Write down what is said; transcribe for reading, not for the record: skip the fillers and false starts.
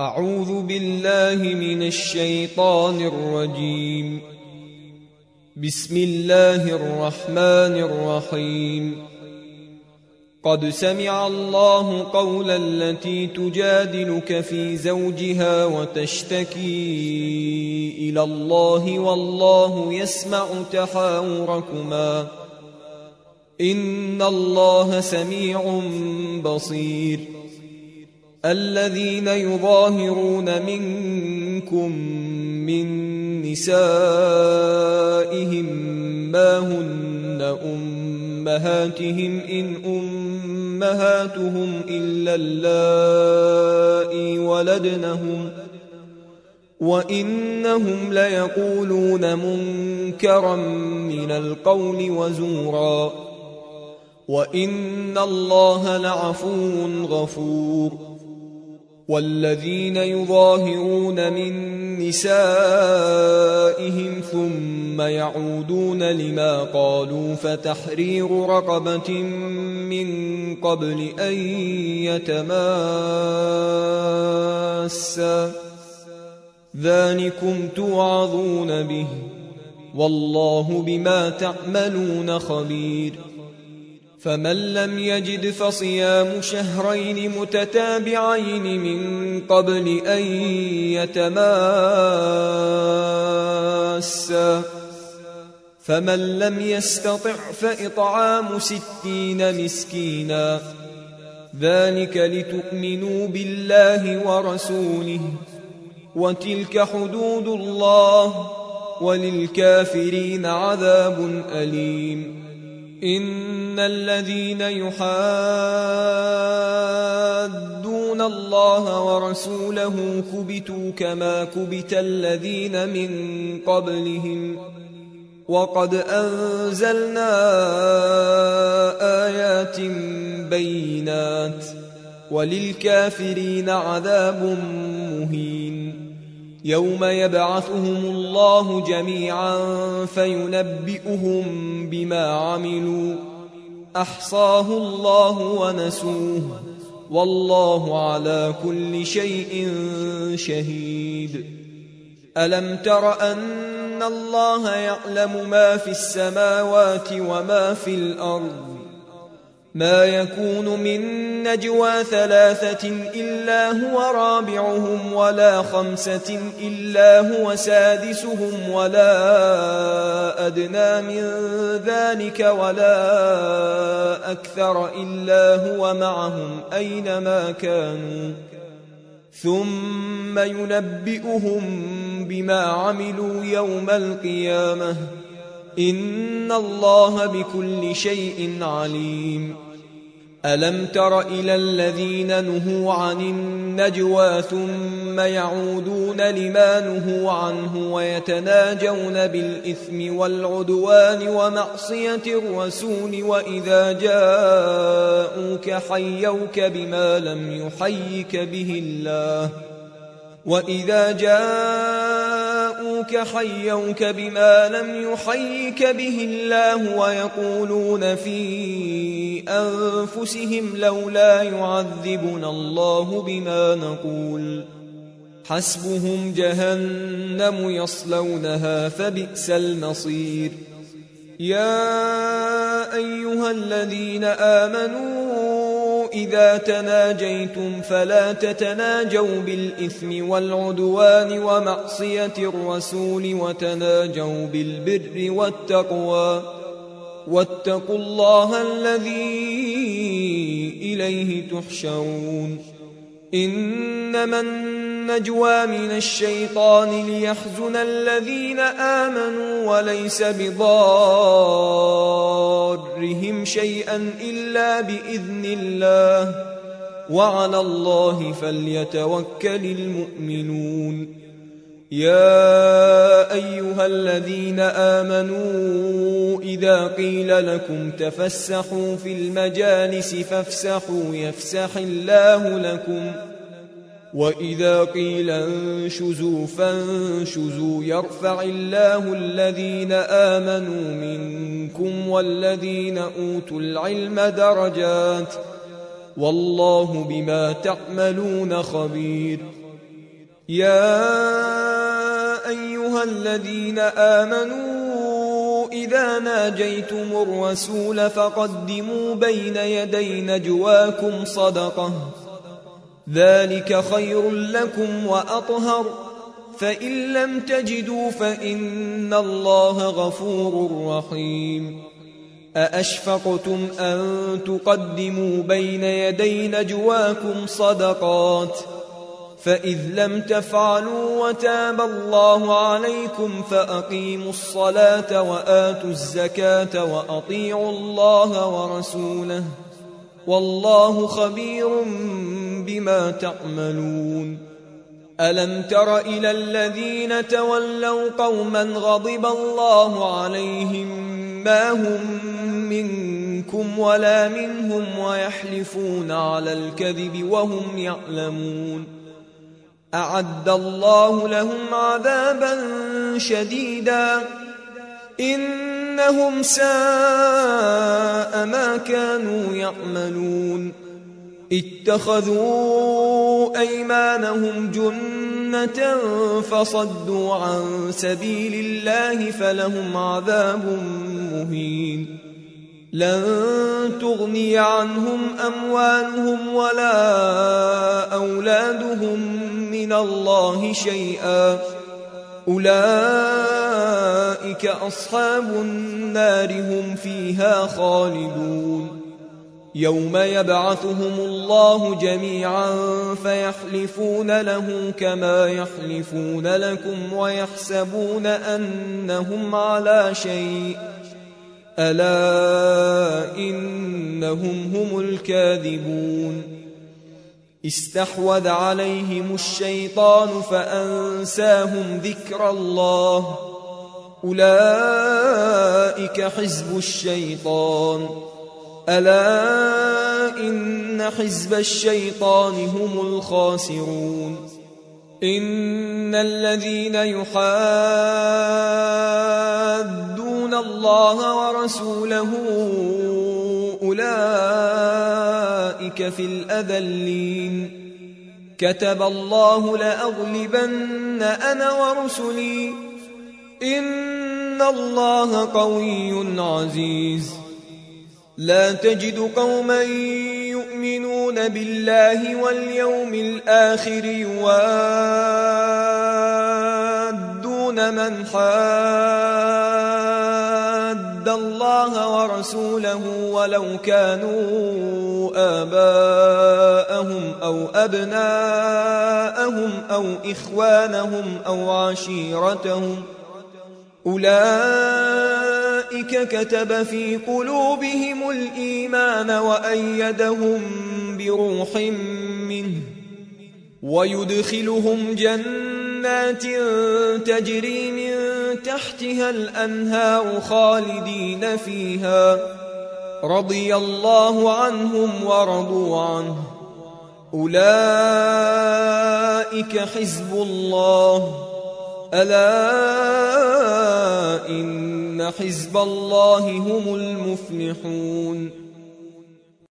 أعوذ بالله من الشيطان الرجيم. بسم الله الرحمن الرحيم. قد سمع الله قولا التي تجادلك في زوجها وتشتكي إلى الله والله يسمع تحاوركما إن الله سميع بصير. الذين يظاهرون منكم من نسائهم ما هن أمهاتهم إن أمهاتهم إلا اللائي ولدنهم وإنهم ليقولون منكرا من القول وزورا وإن الله لعفو غفور. والذين يظاهرون من نسائهم ثم يعودون لما قالوا فتحرير رقبة من قبل أن يتماسا ذلكم توعظون به والله بما تعملون خبير. فمن لم يجد فصيام شهرين متتابعين من قبل أن يتماسا فمن لم يستطع فإطعام 60 مسكينا ذلك لتؤمنوا بالله ورسوله وتلك حدود الله وللكافرين عذاب أليم. إن الذين يحادون الله ورسوله كبتوا كما كبت الذين من قبلهم وقد أنزلنا آيات بينات وللكافرين عذاب مهين. يوم يبعثهم الله جميعا فينبئهم بما عملوا أحصاه الله ونسوه والله على كل شيء شهيد. ألم تر أن الله يعلم ما في السماوات وما في الأرض ما يكون من نجوى 3 إلا هو رابعهم ولا 5 إلا هو سادسهم ولا أدنى من ذلك ولا أكثر إلا هو معهم أينما كانوا ثم ينبئهم بما عملوا يوم القيامة إن الله بكل شيء عليم. ألم تر إلى الذين نهوا عن النجوى ثم يعودون لما نهوا عنه ويتناجون بالإثم والعدوان ومعصية الرسول وإذا جاءوك حيوك بما لم يحيك به الله ويقولون في أنفسهم لولا يعذبنا الله بما نقول حسبهم جهنم يصلونها فبئس المصير. يا أيها الذين آمنوا إذا تناجيتم فلا تتناجوا بالإثم والعدوان ومعصية الرسول وتناجوا بالبر والتقوى واتقوا الله الذي إليه تحشرون. إنما النجوى من الشيطان ليحزن الذين آمنوا وليس بضارهم شيئا إلا بإذن الله وعلى الله فليتوكل المؤمنون. يا أيها الذين آمنوا إذا قيل لكم تفسحوا في المجالس فافسحوا يفسح الله لكم وإذا قيل انشزوا فانشزوا يرفع الله الذين آمنوا منكم والذين أوتوا العلم درجات والله بما تعملون خبير. يا أيها الذين آمنوا إذا ناجيتم الرسول فقدموا بين يدي نجواكم صدقة ذلك خير لكم وأطهر فإن لم تجدوا فإن الله غفور رحيم أأشفقتم أن تقدموا بين يدي نجواكم صدقات فإذ لم تفعلوا وتاب الله عليكم فأقيموا الصلاة وآتوا الزكاة وأطيعوا الله ورسوله والله خبير بما تعملون ألم تر إلى الذين تولوا قوما غضب الله عليهم ما هم منكم ولا منهم ويحلفون على الكذب وهم يعلمون أعد الله لهم عذابا شديدا إنهم ساء ما كانوا يعملون اتخذوا أيمانهم جنة فصدوا عن سبيل الله فلهم عذاب مهين لن تغني عنهم أموالهم ولا أولادهم من الله شيئا أولئك أصحاب النار هم فيها خالدون يوم يبعثهم الله جميعا فيحلفون له كما يحلفون لكم ويحسبون أنهم على شيء ألا إنهم هم الكاذبون استحوذ عليهم الشيطان فأنساهم ذكر الله أولئك حزب الشيطان ألا إن حزب الشيطان هم الخاسرون إن الذين يحادون الله ورسوله أولئك في الأذلين كتب الله لأغلبن أنا ورسلي إن الله قوي عزيز لا تجد قوما يؤمنون بالله واليوم الآخر يوادون من حاد الله ورسوله ولو كانوا آباءهم أو أبناءهم أو إخوانهم أو عشيرتهم أولئك كتب في قلوبهم الإيمان وأيدهم بروح منه ويدخلهم جنات تجري من تحتها الأنهار خالدين فيها رضي الله عنهم ورضوا عنه أولئك حزب الله ألا إن حزب الله هم المفلحون